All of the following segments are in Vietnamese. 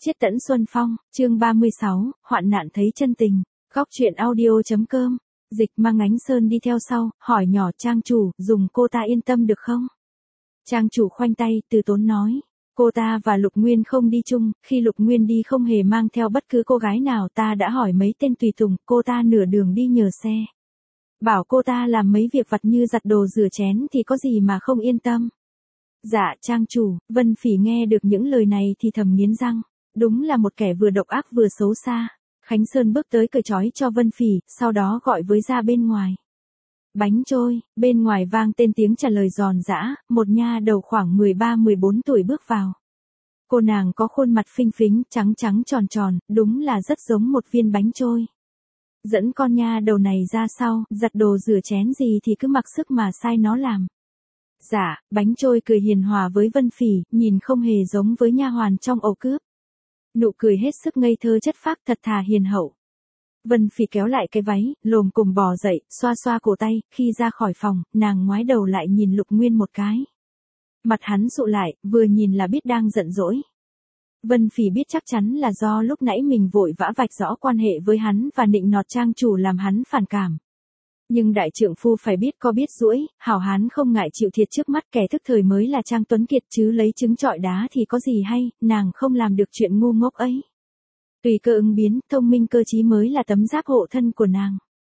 Chiết Tẫn Xuân Phong, chương 36, hoạn nạn thấy chân tình. Góc truyện audio.com. Dịch Mang Ánh Sơn đi theo sau, hỏi nhỏ trang chủ, dùng cô ta yên tâm được không? Trang chủ khoanh tay, từ tốn nói. Cô ta và Lục Nguyên không đi chung, khi Lục Nguyên đi không hề mang theo bất cứ cô gái nào, ta đã hỏi mấy tên tùy tùng, cô ta nửa đường đi nhờ xe. Bảo cô ta làm mấy việc vặt như giặt đồ rửa chén thì có gì mà không yên tâm. Dạ trang chủ, Vân Phỉ nghe được những lời này thì thầm nghiến răng. Đúng là một kẻ vừa độc ác vừa xấu xa. Khánh Sơn bước tới cởi trói cho Vân Phỉ, sau đó gọi với ra bên ngoài. Bánh trôi, bên ngoài vang tên tiếng trả lời giòn giã, một nha đầu khoảng 13-14 tuổi bước vào. Cô nàng có khuôn mặt phinh phính, trắng trắng tròn tròn, đúng là rất giống một viên bánh trôi. Dẫn con nha đầu này ra sau, giặt đồ rửa chén gì thì cứ mặc sức mà sai nó làm. Dạ, bánh trôi cười hiền hòa với Vân Phỉ, nhìn không hề giống với nha hoàn trong ổ cướp. Nụ cười hết sức ngây thơ chất phác, thật thà hiền hậu. Vân Phỉ kéo lại cái váy, lồm cồm bò dậy, xoa xoa cổ tay, khi ra khỏi phòng, nàng ngoái đầu lại nhìn Lục Nguyên một cái. Mặt hắn sụ lại, vừa nhìn là biết đang giận dỗi. Vân Phỉ biết chắc chắn là do lúc nãy mình vội vã vạch rõ quan hệ với hắn và nịnh nọt trang chủ làm hắn phản cảm. Nhưng đại trượng phu phải biết có biết duỗi, hảo hán không ngại chịu thiệt trước mắt, kẻ thức thời mới là Trang Tuấn Kiệt chứ lấy trứng trọi đá thì có gì hay, nàng không làm được chuyện ngu ngốc ấy. Tùy cơ ứng biến, thông minh cơ trí mới là tấm giáp hộ thân của nàng.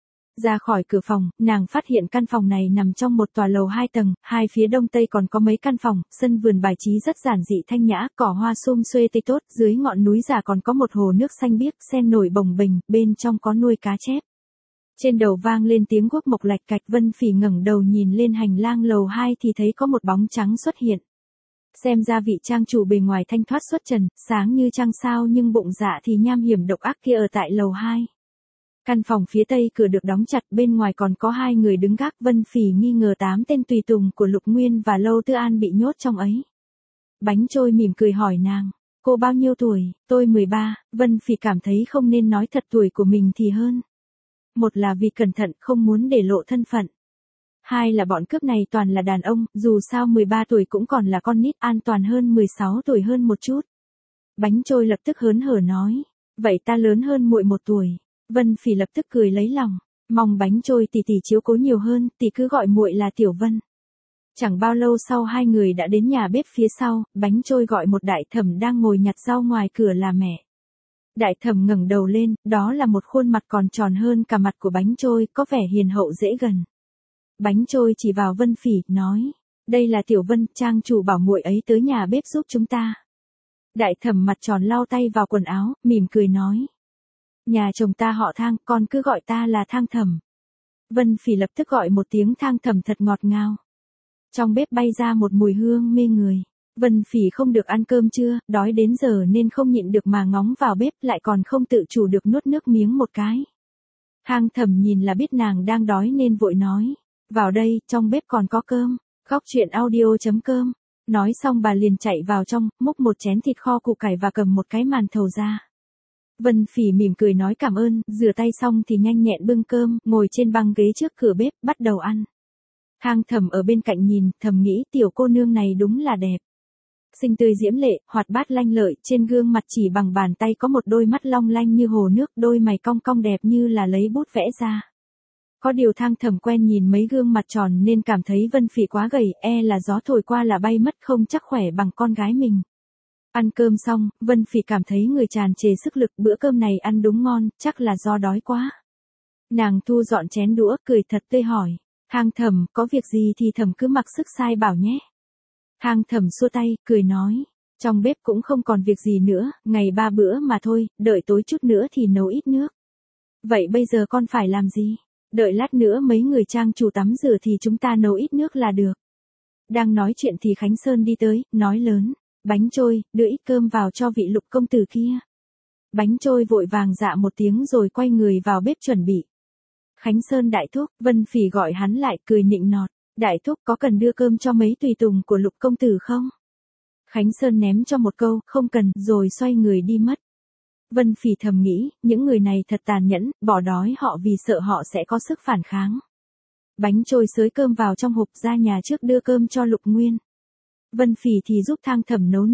Ra khỏi cửa phòng, nàng phát hiện căn phòng này nằm trong một tòa lầu 2 tầng, hai phía đông tây còn có mấy căn phòng, sân vườn bài trí rất giản dị thanh nhã, cỏ hoa sum xuê tươi tốt, dưới ngọn núi già còn có một hồ nước xanh biếc, sen nổi bồng bềnh, bên trong có nuôi cá chép. Trên đầu vang lên tiếng guốc mộc lạch cạch. Vân Phỉ ngẩng đầu nhìn lên hành lang lầu 2 thì thấy có một bóng trắng xuất hiện. Xem ra vị trang chủ bề ngoài thanh thoát xuất trần, sáng như trăng sao nhưng bụng dạ thì nham hiểm độc ác kia ở tại lầu 2. Căn phòng phía tây cửa được đóng chặt, bên ngoài còn có hai người đứng gác. Vân Phỉ nghi ngờ 8 tên tùy tùng của Lục Nguyên và Lâu Tư An bị nhốt trong ấy. Bánh trôi mỉm cười hỏi nàng, cô bao nhiêu tuổi? Tôi 13, Vân Phỉ cảm thấy không nên nói thật tuổi của mình thì hơn. Một là vì cẩn thận không muốn để lộ thân phận. Hai là bọn cướp này toàn là đàn ông, dù sao 13 tuổi cũng còn là con nít, an toàn hơn 16 tuổi hơn một chút. Bánh trôi lập tức hớn hở nói, vậy ta lớn hơn muội 1 tuổi. Vân Phỉ lập tức cười lấy lòng, mong bánh trôi tỷ tỷ chiếu cố nhiều hơn, tỷ cứ gọi muội là Tiểu Vân. Chẳng bao lâu sau hai người đã đến nhà bếp phía sau, bánh trôi gọi một đại thẩm đang ngồi nhặt rau ngoài cửa là mẹ. Đại thẩm ngẩng đầu lên, đó là một khuôn mặt còn tròn hơn cả mặt của bánh trôi, có vẻ hiền hậu dễ gần. Bánh trôi chỉ vào Vân Phỉ, nói, đây là Tiểu Vân, trang chủ bảo muội ấy tới nhà bếp giúp chúng ta. Đại thẩm mặt tròn lau tay vào quần áo, mỉm cười nói, nhà chồng ta họ Thang, con cứ gọi ta là Thang thẩm. Vân Phỉ lập tức gọi một tiếng Thang thẩm thật ngọt ngào. Trong bếp bay ra một mùi hương mê người. Vân Phỉ không được ăn cơm trưa, đói đến giờ nên không nhịn được mà ngóng vào bếp, lại còn không tự chủ được nuốt nước miếng một cái. Thang thẩm nhìn là biết nàng đang đói nên vội nói, vào đây, trong bếp còn có cơm. Góc truyện audio.com. Nói xong bà liền chạy vào trong, múc một chén thịt kho củ cải và cầm một cái màn thầu ra. Vân Phỉ mỉm cười nói cảm ơn, rửa tay xong thì nhanh nhẹn bưng cơm, ngồi trên băng ghế trước cửa bếp, bắt đầu ăn. Thang thẩm ở bên cạnh nhìn, thầm nghĩ tiểu cô nương này đúng là đẹp. Xinh tươi diễm lệ, hoạt bát lanh lợi, trên gương mặt chỉ bằng bàn tay có một đôi mắt long lanh như hồ nước, đôi mày cong cong đẹp như là lấy bút vẽ ra. Có điều Thang thẩm quen nhìn mấy gương mặt tròn nên cảm thấy Vân Phỉ quá gầy, là gió thổi qua là bay mất, không chắc khỏe bằng con gái mình. Ăn cơm xong, Vân Phỉ cảm thấy người tràn trề sức lực, bữa cơm này ăn đúng ngon, chắc là do đói quá. Nàng thu dọn chén đũa, cười thật tươi hỏi, Thang thẩm, có việc gì thì thẩm cứ mặc sức sai bảo nhé. Thang thẩm xua tay, cười nói, trong bếp cũng không còn việc gì nữa, ngày 3 bữa mà thôi, đợi tối chút nữa thì nấu ít nước. Vậy bây giờ con phải làm gì? Đợi lát nữa mấy người trang chủ tắm rửa thì chúng ta nấu ít nước là được. Đang nói chuyện thì Khánh Sơn đi tới, nói lớn, bánh trôi, đưa ít cơm vào cho vị Lục công tử kia. Bánh trôi vội vàng dạ một tiếng rồi quay người vào bếp chuẩn bị. Khánh Sơn đại thúc, Vân Phỉ gọi hắn lại, cười nịnh nọt. Đại thúc có cần đưa cơm cho mấy tùy tùng của Lục công tử không? Khánh Sơn ném cho một câu, không cần, rồi xoay người đi mất. Vân Phỉ thầm nghĩ, những người này thật tàn nhẫn, bỏ đói họ vì sợ họ sẽ có sức phản kháng. Bánh trôi xới cơm vào trong hộp ra nhà trước đưa cơm cho Lục Nguyên. Vân Phỉ thì giúp Thang thẩm nấu nước.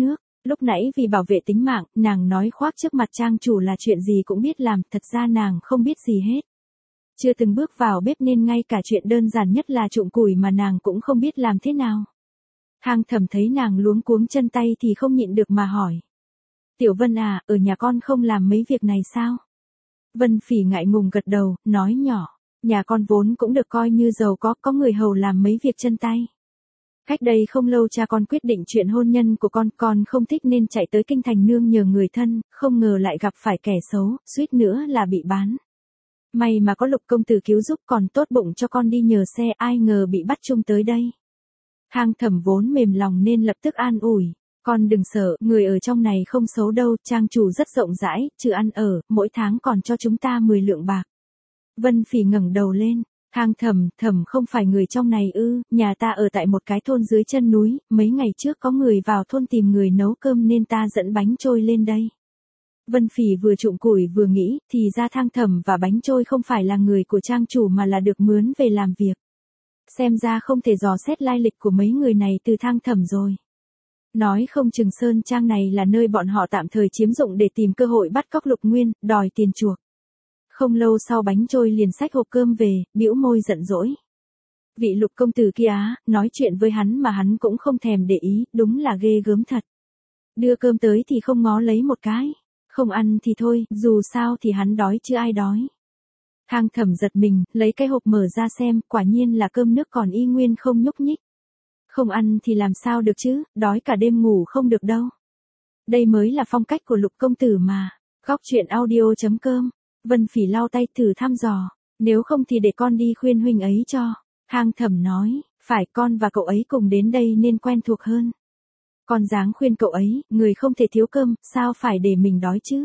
Lúc nãy vì bảo vệ tính mạng, nàng nói khoác trước mặt trang chủ là chuyện gì cũng biết làm, thật ra nàng không biết gì hết. Chưa từng bước vào bếp nên ngay cả chuyện đơn giản nhất là trụng củi mà nàng cũng không biết làm thế nào. Thang Thẩm thấy nàng luống cuống chân tay thì không nhịn được mà hỏi. Tiểu Vân à, ở nhà con không làm mấy việc này sao? Vân Phỉ ngại ngùng gật đầu, nói nhỏ. Nhà con vốn cũng được coi như giàu có người hầu làm mấy việc chân tay. Cách đây không lâu cha con quyết định chuyện hôn nhân của con không thích nên chạy tới kinh thành nương nhờ người thân, không ngờ lại gặp phải kẻ xấu, suýt nữa là bị bán. May mà có Lục công tử cứu giúp, còn tốt bụng cho con đi nhờ xe, ai ngờ bị bắt chung tới đây. Thang Thẩm vốn mềm lòng nên lập tức an ủi. Con đừng sợ, người ở trong này không xấu đâu, trang chủ rất rộng rãi, trừ ăn ở, mỗi tháng còn cho chúng ta 10 lượng bạc. Vân Phỉ ngẩng đầu lên. Thang Thẩm không phải người trong này ư? Nhà ta ở tại một cái thôn dưới chân núi, mấy ngày trước có người vào thôn tìm người nấu cơm nên ta dẫn bánh trôi lên đây. Vân Phỉ vừa trụng củi vừa nghĩ, thì ra Thang Thẩm và bánh trôi không phải là người của trang chủ mà là được mướn về làm việc. Xem ra không thể dò xét lai lịch của mấy người này từ Thang Thẩm rồi. Nói không chừng Sơn Trang này là nơi bọn họ tạm thời chiếm dụng để tìm cơ hội bắt cóc Lục Nguyên, đòi tiền chuộc. Không lâu sau bánh trôi liền xách hộp cơm về, bĩu môi giận dỗi. Vị Lục công tử kia á, nói chuyện với hắn mà hắn cũng không thèm để ý, đúng là ghê gớm thật. Đưa cơm tới thì không ngó lấy một cái, không ăn thì thôi, dù sao thì hắn đói chứ ai đói. Thang Thẩm giật mình, lấy cái hộp mở ra xem, quả nhiên là cơm nước còn y nguyên không nhúc nhích. Không ăn thì làm sao được chứ, đói cả đêm ngủ không được đâu. Đây mới là phong cách của Lục công tử mà. Góc truyện audio.com. Vân Phỉ lau tay thử thăm dò. Nếu không thì để con đi khuyên huynh ấy cho. Thang Thẩm nói, phải, con và cậu ấy cùng đến đây nên quen thuộc hơn. Con dáng khuyên cậu ấy, người không thể thiếu cơm, sao phải để mình đói chứ.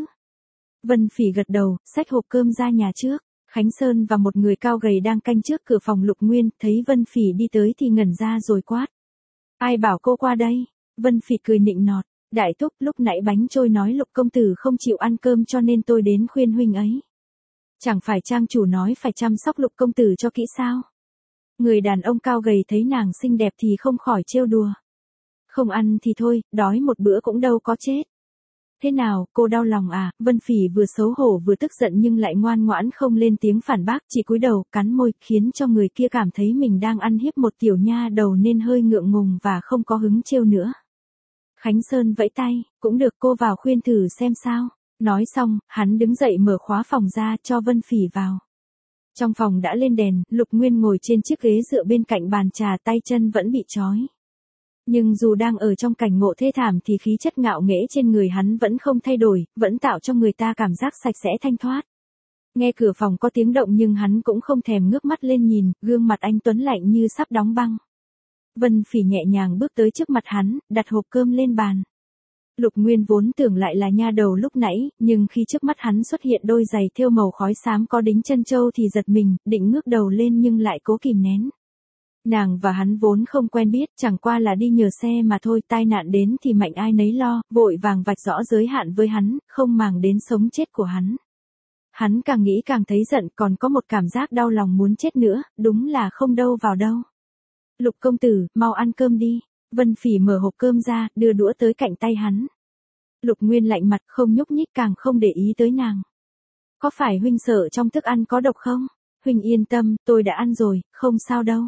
Vân Phỉ gật đầu, xách hộp cơm ra nhà trước. Khánh Sơn và một người cao gầy đang canh trước cửa phòng Lục Nguyên, thấy Vân Phỉ đi tới thì ngẩn ra rồi quát. Ai bảo cô qua đây? Vân Phỉ cười nịnh nọt. Đại thúc, lúc nãy bánh trôi nói Lục công tử không chịu ăn cơm cho nên tôi đến khuyên huynh ấy. Chẳng phải trang chủ nói phải chăm sóc Lục công tử cho kỹ sao? Người đàn ông cao gầy thấy nàng xinh đẹp thì không khỏi trêu đùa. Không ăn thì thôi, đói một bữa cũng đâu có chết. Thế nào, cô đau lòng à? Vân Phỉ vừa xấu hổ vừa tức giận nhưng lại ngoan ngoãn không lên tiếng phản bác, chỉ cúi đầu, cắn môi, khiến cho người kia cảm thấy mình đang ăn hiếp một tiểu nha đầu nên hơi ngượng ngùng và không có hứng trêu nữa. Khánh Sơn vẫy tay, cũng được, cô vào khuyên thử xem sao. Nói xong, hắn đứng dậy mở khóa phòng ra cho Vân Phỉ vào. Trong phòng đã lên đèn, Lục Nguyên ngồi trên chiếc ghế dựa bên cạnh bàn trà, tay chân vẫn bị trói. Nhưng dù đang ở trong cảnh ngộ thê thảm thì khí chất ngạo nghễ trên người hắn vẫn không thay đổi, vẫn tạo cho người ta cảm giác sạch sẽ thanh thoát. Nghe cửa phòng có tiếng động nhưng hắn cũng không thèm ngước mắt lên nhìn, gương mặt anh tuấn lạnh như sắp đóng băng. Vân Phỉ nhẹ nhàng bước tới trước mặt hắn, đặt hộp cơm lên bàn. Lục Nguyên vốn tưởng lại là nha đầu lúc nãy, nhưng khi trước mắt hắn xuất hiện đôi giày thêu màu khói xám có đính chân châu thì giật mình, định ngước đầu lên nhưng lại cố kìm nén. Nàng và hắn vốn không quen biết, chẳng qua là đi nhờ xe mà thôi, tai nạn đến thì mạnh ai nấy lo, vội vàng vạch rõ giới hạn với hắn, không màng đến sống chết của hắn. Hắn càng nghĩ càng thấy giận, còn có một cảm giác đau lòng muốn chết nữa, đúng là không đâu vào đâu. Lục công tử, mau ăn cơm đi. Vân Phỉ mở hộp cơm ra, đưa đũa tới cạnh tay hắn. Lục Nguyên lạnh mặt, không nhúc nhích, càng không để ý tới nàng. Có phải huynh sợ trong thức ăn có độc không? Huynh yên tâm, tôi đã ăn rồi, không sao đâu.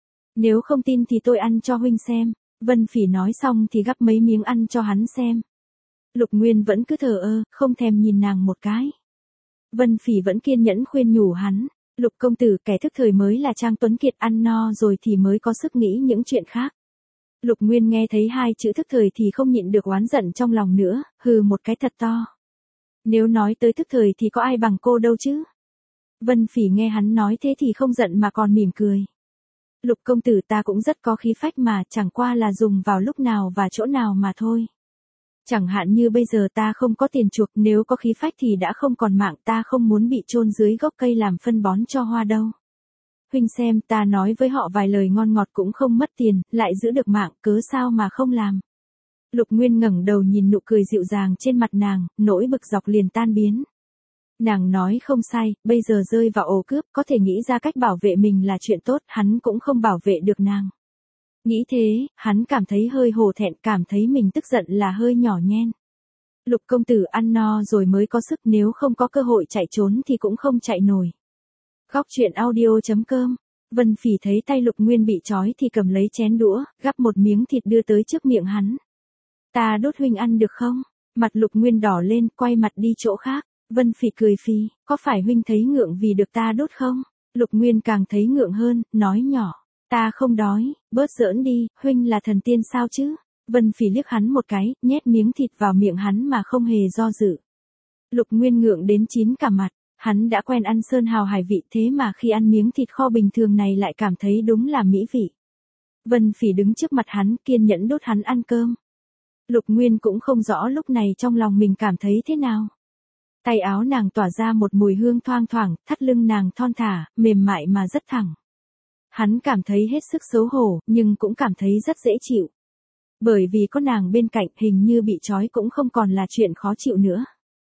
Nếu không tin thì tôi ăn cho huynh xem. Vân Phỉ nói xong thì gắp mấy miếng ăn cho hắn xem. Lục Nguyên vẫn cứ thờ ơ, không thèm nhìn nàng một cái. Vân Phỉ vẫn kiên nhẫn khuyên nhủ hắn. Lục công tử, kẻ thức thời mới là Trang Tuấn Kiệt, ăn no rồi thì mới có sức nghĩ những chuyện khác. Lục Nguyên nghe thấy hai chữ thức thời thì không nhịn được oán giận trong lòng nữa, hừ một cái thật to. Nếu nói tới thức thời thì có ai bằng cô đâu chứ. Vân Phỉ nghe hắn nói thế thì không giận mà còn mỉm cười. Lục công tử, ta cũng rất có khí phách mà, chẳng qua là dùng vào lúc nào và chỗ nào mà thôi. Chẳng hạn như bây giờ ta không có tiền chuộc, nếu có khí phách thì đã không còn mạng, ta không muốn bị chôn dưới gốc cây làm phân bón cho hoa đâu. Huynh xem, ta nói với họ vài lời ngon ngọt cũng không mất tiền, lại giữ được mạng, cớ sao mà không làm. Lục Nguyên ngẩng đầu nhìn nụ cười dịu dàng trên mặt nàng, nỗi bực dọc liền tan biến. Nàng nói không sai, bây giờ rơi vào ổ cướp, có thể nghĩ ra cách bảo vệ mình là chuyện tốt, hắn cũng không bảo vệ được nàng. Nghĩ thế, hắn cảm thấy hơi hổ thẹn, cảm thấy mình tức giận là hơi nhỏ nhen. Lục công tử ăn no rồi mới có sức, nếu không có cơ hội chạy trốn thì cũng không chạy nổi. Góc chuyện audio.com. Vân Phỉ thấy tay Lục Nguyên bị trói thì cầm lấy chén đũa, gắp một miếng thịt đưa tới trước miệng hắn. Ta đốt huynh ăn được không? Mặt Lục Nguyên đỏ lên, quay mặt đi chỗ khác. Vân Phỉ cười phì, có phải huynh thấy ngượng vì được ta đốt không? Lục Nguyên càng thấy ngượng hơn, nói nhỏ. Ta không đói, bớt giỡn đi, huynh là thần tiên sao chứ? Vân Phỉ liếc hắn một cái, nhét miếng thịt vào miệng hắn mà không hề do dự. Lục Nguyên ngượng đến chín cả mặt, hắn đã quen ăn sơn hào hải vị thế mà khi ăn miếng thịt kho bình thường này lại cảm thấy đúng là mỹ vị. Vân Phỉ đứng trước mặt hắn kiên nhẫn đốt hắn ăn cơm. Lục Nguyên cũng không rõ lúc này trong lòng mình cảm thấy thế nào. Tay áo nàng tỏa ra một mùi hương thoang thoảng, thắt lưng nàng thon thả, mềm mại mà rất thẳng. Hắn cảm thấy hết sức xấu hổ, nhưng cũng cảm thấy rất dễ chịu. Bởi vì có nàng bên cạnh, hình như bị trói cũng không còn là chuyện khó chịu nữa.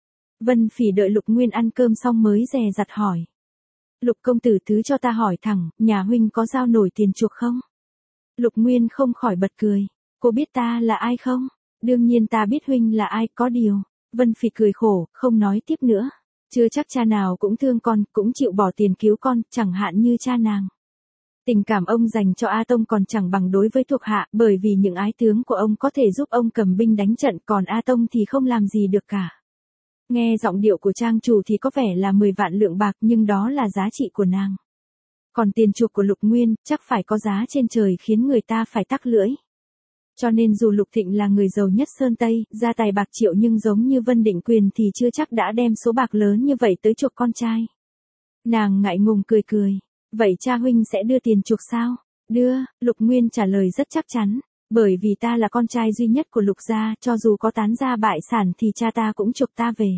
Vân Phỉ đợi Lục Nguyên ăn cơm xong mới dè dặt hỏi. Lục công tử thứ cho ta hỏi thẳng, nhà huynh có giao nổi tiền chuộc không? Lục Nguyên không khỏi bật cười. Cô biết ta là ai không? Đương nhiên ta biết huynh là ai, có điều. Vân Phỉ cười khổ, không nói tiếp nữa. Chưa chắc cha nào cũng thương con, cũng chịu bỏ tiền cứu con, chẳng hạn như cha nàng. Tình cảm ông dành cho A Tông còn chẳng bằng đối với thuộc hạ, bởi vì những ái tướng của ông có thể giúp ông cầm binh đánh trận, còn A Tông thì không làm gì được cả. Nghe giọng điệu của trang chủ thì có vẻ là 10 vạn lượng bạc, nhưng đó là giá trị của nàng. Còn tiền chuộc của Lục Nguyên, chắc phải có giá trên trời khiến người ta phải tắc lưỡi. Cho nên dù Lục Thịnh là người giàu nhất Sơn Tây, gia tài bạc triệu, nhưng giống như Vân Định Quyền thì chưa chắc đã đem số bạc lớn như vậy tới chuộc con trai. Nàng ngại ngùng cười cười. Vậy cha huynh sẽ đưa tiền chuộc sao? Đưa, Lục Nguyên trả lời rất chắc chắn. Bởi vì ta là con trai duy nhất của Lục gia, cho dù có tán gia bại sản thì cha ta cũng chuộc ta về.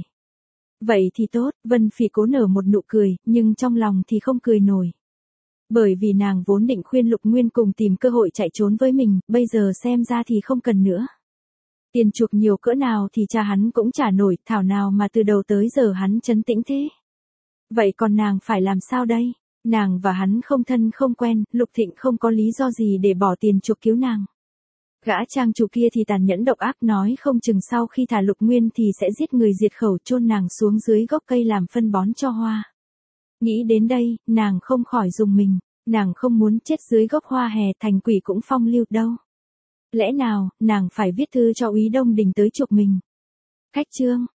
Vậy thì tốt, Vân Phỉ cố nở một nụ cười, nhưng trong lòng thì không cười nổi. Bởi vì nàng vốn định khuyên Lục Nguyên cùng tìm cơ hội chạy trốn với mình, bây giờ xem ra thì không cần nữa. Tiền chuộc nhiều cỡ nào thì cha hắn cũng trả nổi, thảo nào mà từ đầu tới giờ hắn trấn tĩnh thế. Vậy còn nàng phải làm sao đây? Nàng và hắn không thân không quen, Lục Thịnh không có lý do gì để bỏ tiền chuộc cứu nàng. Gã trang chủ kia thì tàn nhẫn độc ác, nói không chừng sau khi thả Lục Nguyên thì sẽ giết người diệt khẩu, chôn nàng xuống dưới gốc cây làm phân bón cho hoa. Nghĩ đến đây, nàng không khỏi rùng mình, nàng không muốn chết dưới gốc hoa hè, thành quỷ cũng phong lưu đâu. Lẽ nào, nàng phải viết thư cho úy Đông Đình tới chuộc mình? Khách trương.